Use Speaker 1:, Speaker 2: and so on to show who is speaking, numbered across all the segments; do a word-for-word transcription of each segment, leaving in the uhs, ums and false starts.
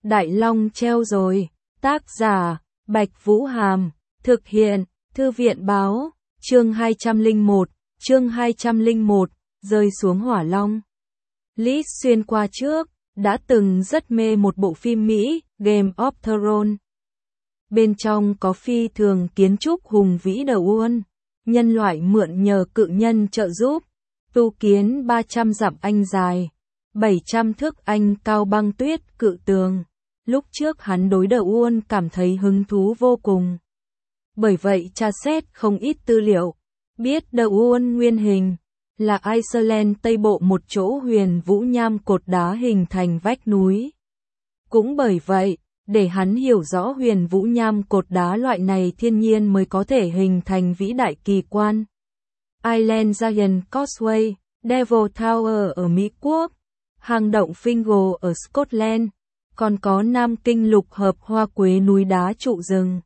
Speaker 1: Đại Long treo rồi. Tác giả, Bạch Vũ Hàm. Thực hiện, Thư viện báo. Chương hai trăm lẻ một. Chương hai trăm lẻ một. Rơi xuống hỏa long. Liz xuyên qua trước, đã từng rất mê một bộ phim Mỹ, Game of Thrones. Bên trong có phi thường kiến trúc hùng vĩ đầu uôn. Nhân loại mượn nhờ cự nhân trợ giúp. Tu kiến ba trăm dặm anh dài. bảy trăm thước anh cao băng tuyết cự tường. Lúc trước hắn đối đầu uôn cảm thấy hứng thú vô cùng. Bởi vậy tra xét không ít tư liệu. Biết đầu uôn nguyên hình là Iceland Tây Bộ một chỗ huyền vũ nham cột đá hình thành vách núi. Cũng bởi vậy, để hắn hiểu rõ huyền vũ nham cột đá loại này thiên nhiên mới có thể hình thành vĩ đại kỳ quan. Island Giant Causeway, Devil Tower ở Mỹ Quốc, hang động Fingal ở Scotland, còn có Nam Kinh lục hợp hoa quế núi đá trụ rừng.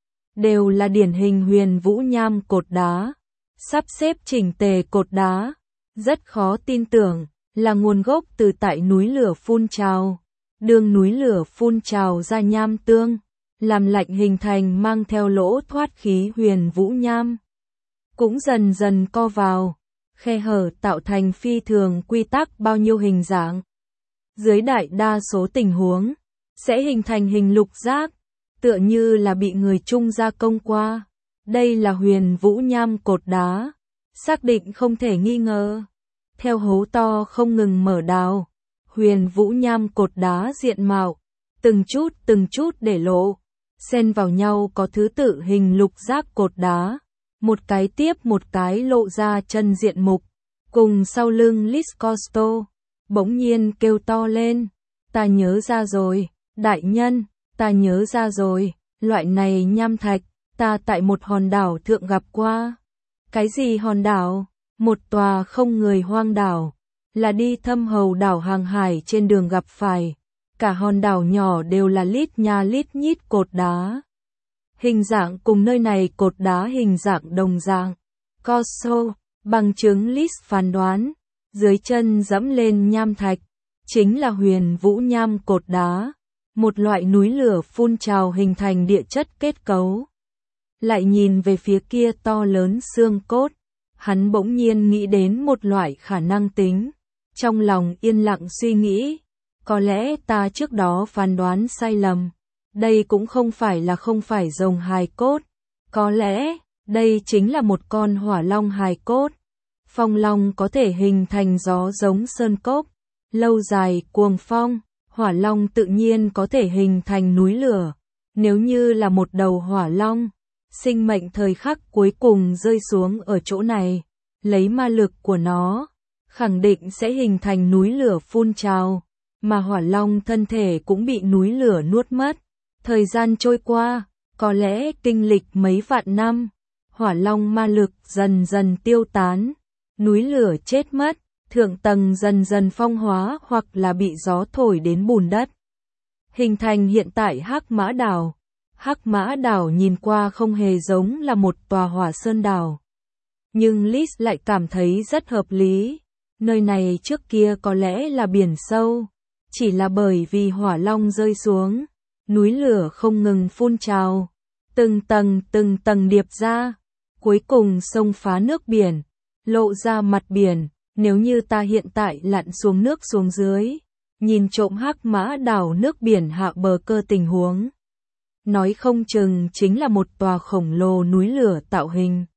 Speaker 1: Đều là điển hình huyền vũ nham cột đá. Sắp xếp chỉnh tề cột đá, rất khó tin tưởng, là nguồn gốc từ tại núi lửa phun trào. Đường núi lửa phun trào ra nham tương, làm lạnh hình thành mang theo lỗ thoát khí huyền vũ nham. Cũng dần dần co vào, khe hở tạo thành phi thường quy tắc bao nhiêu hình dạng. Dưới đại đa số tình huống, sẽ hình thành hình lục giác, tựa như là bị người trung gia công qua. Đây là huyền vũ nham cột đá, xác định không thể nghi ngờ. Theo hố to không ngừng mở đào, huyền vũ nham cột đá diện mạo, từng chút từng chút để lộ, xen vào nhau có thứ tự hình lục giác cột đá, một cái tiếp một cái lộ ra chân diện mục, cùng sau lưng Liz Costo, bỗng nhiên kêu to lên, ta nhớ ra rồi, đại nhân, ta nhớ ra rồi, loại này nham thạch. Ta tại một hòn đảo thượng gặp qua. Cái gì hòn đảo? Một tòa không người hoang đảo. Là đi thăm hầu đảo hàng hải trên đường gặp phải. Cả hòn đảo nhỏ đều là lít nha lít nhít cột đá. Hình dạng cùng nơi này cột đá hình dạng đồng dạng. Coso, bằng chứng Liz phán đoán. Dưới chân dẫm lên nham thạch. Chính là huyền vũ nham cột đá. Một loại núi lửa phun trào hình thành địa chất kết cấu. Lại nhìn về phía kia to lớn xương cốt, hắn bỗng nhiên nghĩ đến một loại khả năng tính. Trong lòng yên lặng suy nghĩ, có lẽ ta trước đó phán đoán sai lầm. Đây cũng không phải là không phải rồng hài cốt. Có lẽ, đây chính là một con hỏa long hài cốt. Phong long có thể hình thành gió giống sơn cốc. Lâu dài cuồng phong, hỏa long tự nhiên có thể hình thành núi lửa. Nếu như là một đầu hỏa long, sinh mệnh thời khắc cuối cùng rơi xuống ở chỗ này, lấy ma lực của nó, khẳng định sẽ hình thành núi lửa phun trào, mà hỏa long thân thể cũng bị núi lửa nuốt mất. Thời gian trôi qua, có lẽ kinh lịch mấy vạn năm, hỏa long ma lực dần dần tiêu tán, núi lửa chết mất, thượng tầng dần dần phong hóa hoặc là bị gió thổi đến bùn đất. Hình thành hiện tại Hắc Mã Đảo. Hắc Mã Đảo nhìn qua không hề giống là một tòa hỏa sơn đảo. Nhưng Liz lại cảm thấy rất hợp lý. Nơi này trước kia có lẽ là biển sâu. Chỉ là bởi vì hỏa long rơi xuống. Núi lửa không ngừng phun trào. Từng tầng từng tầng điệp ra. Cuối cùng xông phá nước biển. Lộ ra mặt biển. Nếu như ta hiện tại lặn xuống nước xuống dưới. Nhìn trộm Hắc Mã Đảo nước biển hạ bờ cơ tình huống. Nói không chừng chính là một tòa khổng lồ núi lửa tạo hình.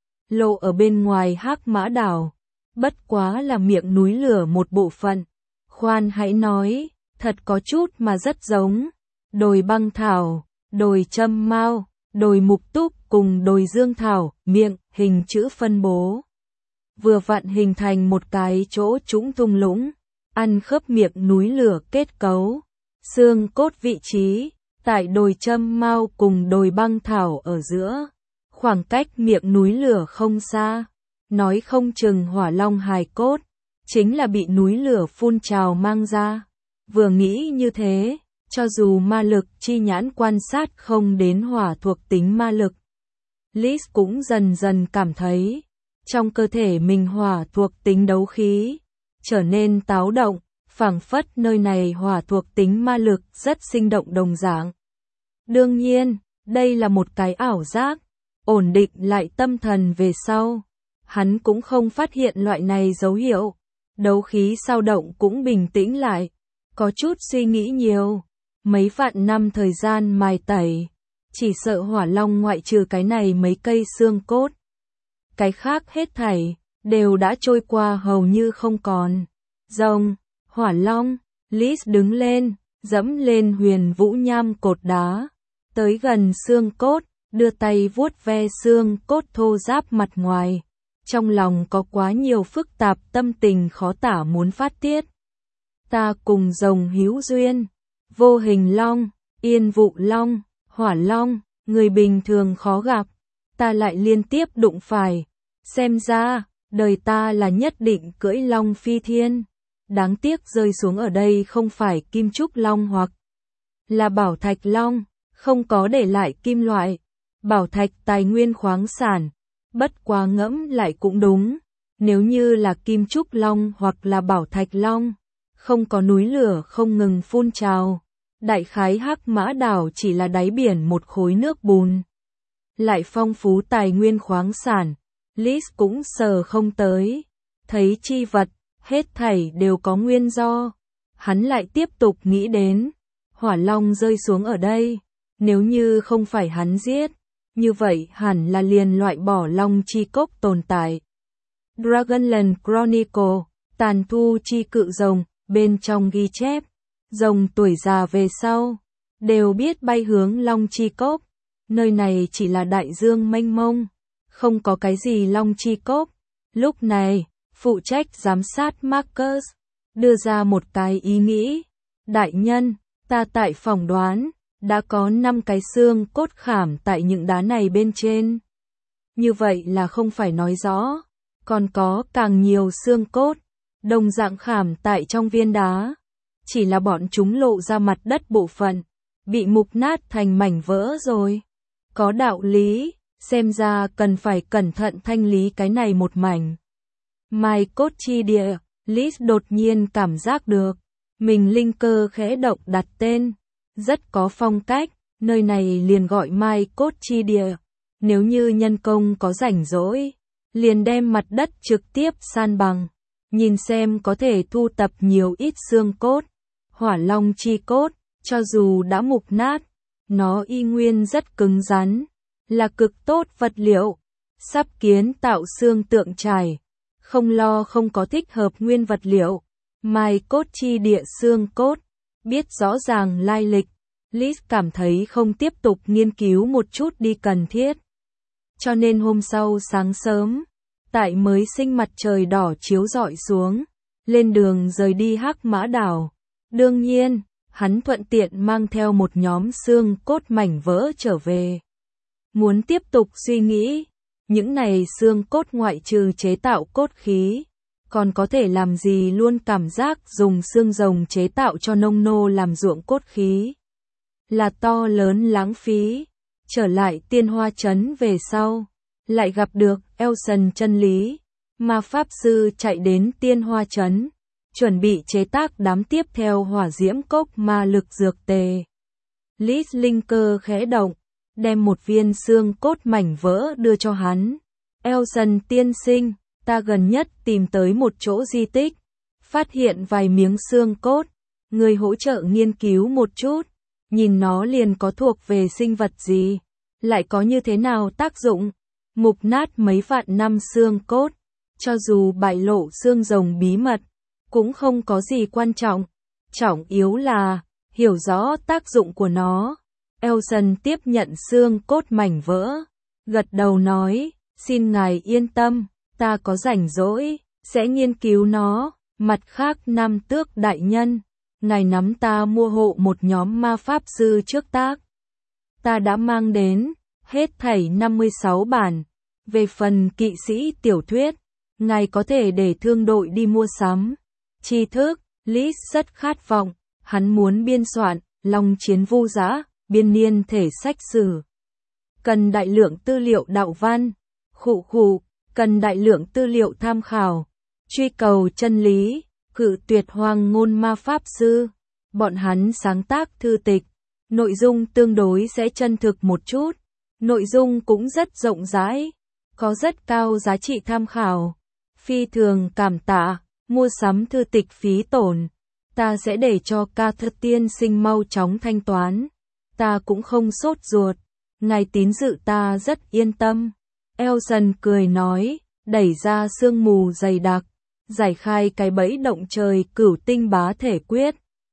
Speaker 1: Lộ ở bên ngoài Hắc Mã Đảo. Bất quá là miệng núi lửa một bộ phận. Khoan hãy nói, thật có chút mà rất giống. Đồi băng thảo, đồi châm mao, đồi mục túc cùng đồi dương thảo, miệng, hình chữ phân bố. Vừa vặn hình thành một cái chỗ trũng thung lũng, ăn khớp miệng núi lửa kết cấu. Xương cốt vị trí. Tại đồi châm mao cùng đồi băng thảo ở giữa, khoảng cách miệng núi lửa không xa, nói không chừng hỏa long hài cốt, chính là bị núi lửa phun trào mang ra. Vừa nghĩ như thế, cho dù ma lực chi nhãn quan sát không đến hỏa thuộc tính ma lực, Liz cũng dần dần cảm thấy, trong cơ thể mình hỏa thuộc tính đấu khí, trở nên táo động, phảng phất nơi này hỏa thuộc tính ma lực rất sinh động đồng dạng. Đương nhiên, đây là một cái ảo giác, ổn định lại tâm thần về sau. Hắn cũng không phát hiện loại này dấu hiệu, đấu khí sao động cũng bình tĩnh lại, có chút suy nghĩ nhiều. Mấy vạn năm thời gian mài tẩy, chỉ sợ hỏa long ngoại trừ cái này mấy cây xương cốt. Cái khác hết thảy, đều đã trôi qua hầu như không còn. Rồng, hỏa long, Liz đứng lên, dẫm lên huyền vũ nham cột đá, tới gần xương cốt, đưa tay vuốt ve xương cốt thô ráp mặt ngoài. Trong lòng có quá nhiều phức tạp tâm tình khó tả muốn phát tiết. Ta cùng rồng hữu duyên, vô hình long, yên vụ long, hỏa long, người bình thường khó gặp, ta lại liên tiếp đụng phải. Xem ra, đời ta là nhất định cưỡi long phi thiên. Đáng tiếc rơi xuống ở đây không phải kim trúc long hoặc là bảo thạch long, không có để lại kim loại. Bảo thạch tài nguyên khoáng sản, bất quá ngẫm lại cũng đúng. Nếu như là kim trúc long hoặc là bảo thạch long, không có núi lửa không ngừng phun trào. Đại khái Hắc Mã Đảo chỉ là đáy biển một khối nước bùn. Lại phong phú tài nguyên khoáng sản, Liz cũng sờ không tới. Thấy chi vật, hết thảy đều có nguyên do. Hắn lại tiếp tục nghĩ đến, hỏa long rơi xuống ở đây, nếu như không phải hắn giết, như vậy hẳn là liền loại bỏ long chi cốc tồn tại. Dragonland Chronicle, tàn thu chi cự rồng, bên trong ghi chép, rồng tuổi già về sau, đều biết bay hướng long chi cốc. Nơi này chỉ là đại dương mênh mông, không có cái gì long chi cốc. Lúc này, phụ trách giám sát Marcus, đưa ra một cái ý nghĩ. Đại nhân, ta tại phỏng đoán, đã có năm cái xương cốt khảm tại những đá này bên trên. Như vậy là không phải nói rõ, còn có càng nhiều xương cốt, đồng dạng khảm tại trong viên đá. Chỉ là bọn chúng lộ ra mặt đất bộ phận, bị mục nát thành mảnh vỡ rồi. Có đạo lý, xem ra cần phải cẩn thận thanh lý cái này một mảnh. Mai cốt chi địa, Liz đột nhiên cảm giác được, mình linh cơ khẽ động đặt tên, rất có phong cách, nơi này liền gọi Mai cốt chi địa. Nếu như nhân công có rảnh rỗi, liền đem mặt đất trực tiếp san bằng, nhìn xem có thể thu tập nhiều ít xương cốt. Hỏa long chi cốt, cho dù đã mục nát, nó y nguyên rất cứng rắn, là cực tốt vật liệu. Sắp kiến tạo xương tượng trải, không lo không có thích hợp nguyên vật liệu. Mai cốt chi địa xương cốt, biết rõ ràng lai lịch, Liz cảm thấy không tiếp tục nghiên cứu một chút đi cần thiết. Cho nên hôm sau sáng sớm, tại mới sinh mặt trời đỏ chiếu rọi xuống, lên đường rời đi Hắc Mã Đảo. Đương nhiên, hắn thuận tiện mang theo một nhóm xương cốt mảnh vỡ trở về. Muốn tiếp tục suy nghĩ, những này xương cốt ngoại trừ chế tạo cốt khí, còn có thể làm gì, luôn cảm giác dùng xương rồng chế tạo cho nông nô làm ruộng cốt khí là to lớn lãng phí. Trở lại Tiên Hoa Trấn về sau, lại gặp được Elson chân lý, ma pháp sư chạy đến Tiên Hoa Trấn, chuẩn bị chế tác đám tiếp theo hỏa diễm cốc ma lực dược tề. Liz linh cơ khẽ động, đem một viên xương cốt mảnh vỡ đưa cho hắn. Elson tiên sinh, ta gần nhất tìm tới một chỗ di tích, phát hiện vài miếng xương cốt, người hỗ trợ nghiên cứu một chút, nhìn nó liền có thuộc về sinh vật gì, lại có như thế nào tác dụng. Mục nát mấy vạn năm xương cốt, cho dù bại lộ xương rồng bí mật, cũng không có gì quan trọng, trọng yếu là hiểu rõ tác dụng của nó. Elson tiếp nhận xương cốt mảnh vỡ, gật đầu nói, xin ngài yên tâm, ta có rảnh rỗi, sẽ nghiên cứu nó. Mặt khác Nam Tước đại nhân, ngài nắm ta mua hộ một nhóm ma pháp sư trước tác. Ta đã mang đến, hết thảy năm mươi sáu bản. Về phần kỵ sĩ tiểu thuyết, ngài có thể để thương đội đi mua sắm. Tri thức, Liz rất khát vọng, hắn muốn biên soạn, Long Chiến Vu Dã, biên niên thể sách sử. Cần đại lượng tư liệu đạo văn, khụ khụ, cần đại lượng tư liệu tham khảo, truy cầu chân lý, Cự tuyệt Hoàng Ngôn Ma Pháp Sư. Bọn hắn sáng tác thư tịch, nội dung tương đối sẽ chân thực một chút, nội dung cũng rất rộng rãi, có rất cao giá trị tham khảo. Phi thường cảm tạ, mua sắm thư tịch phí tổn, ta sẽ để cho ca thất tiên sinh mau chóng thanh toán. Ta cũng không sốt ruột, ngài tín dự ta rất yên tâm. Elson cười nói, đẩy ra sương mù dày đặc, giải khai cái bẫy động trời cửu tinh bá thể quyết.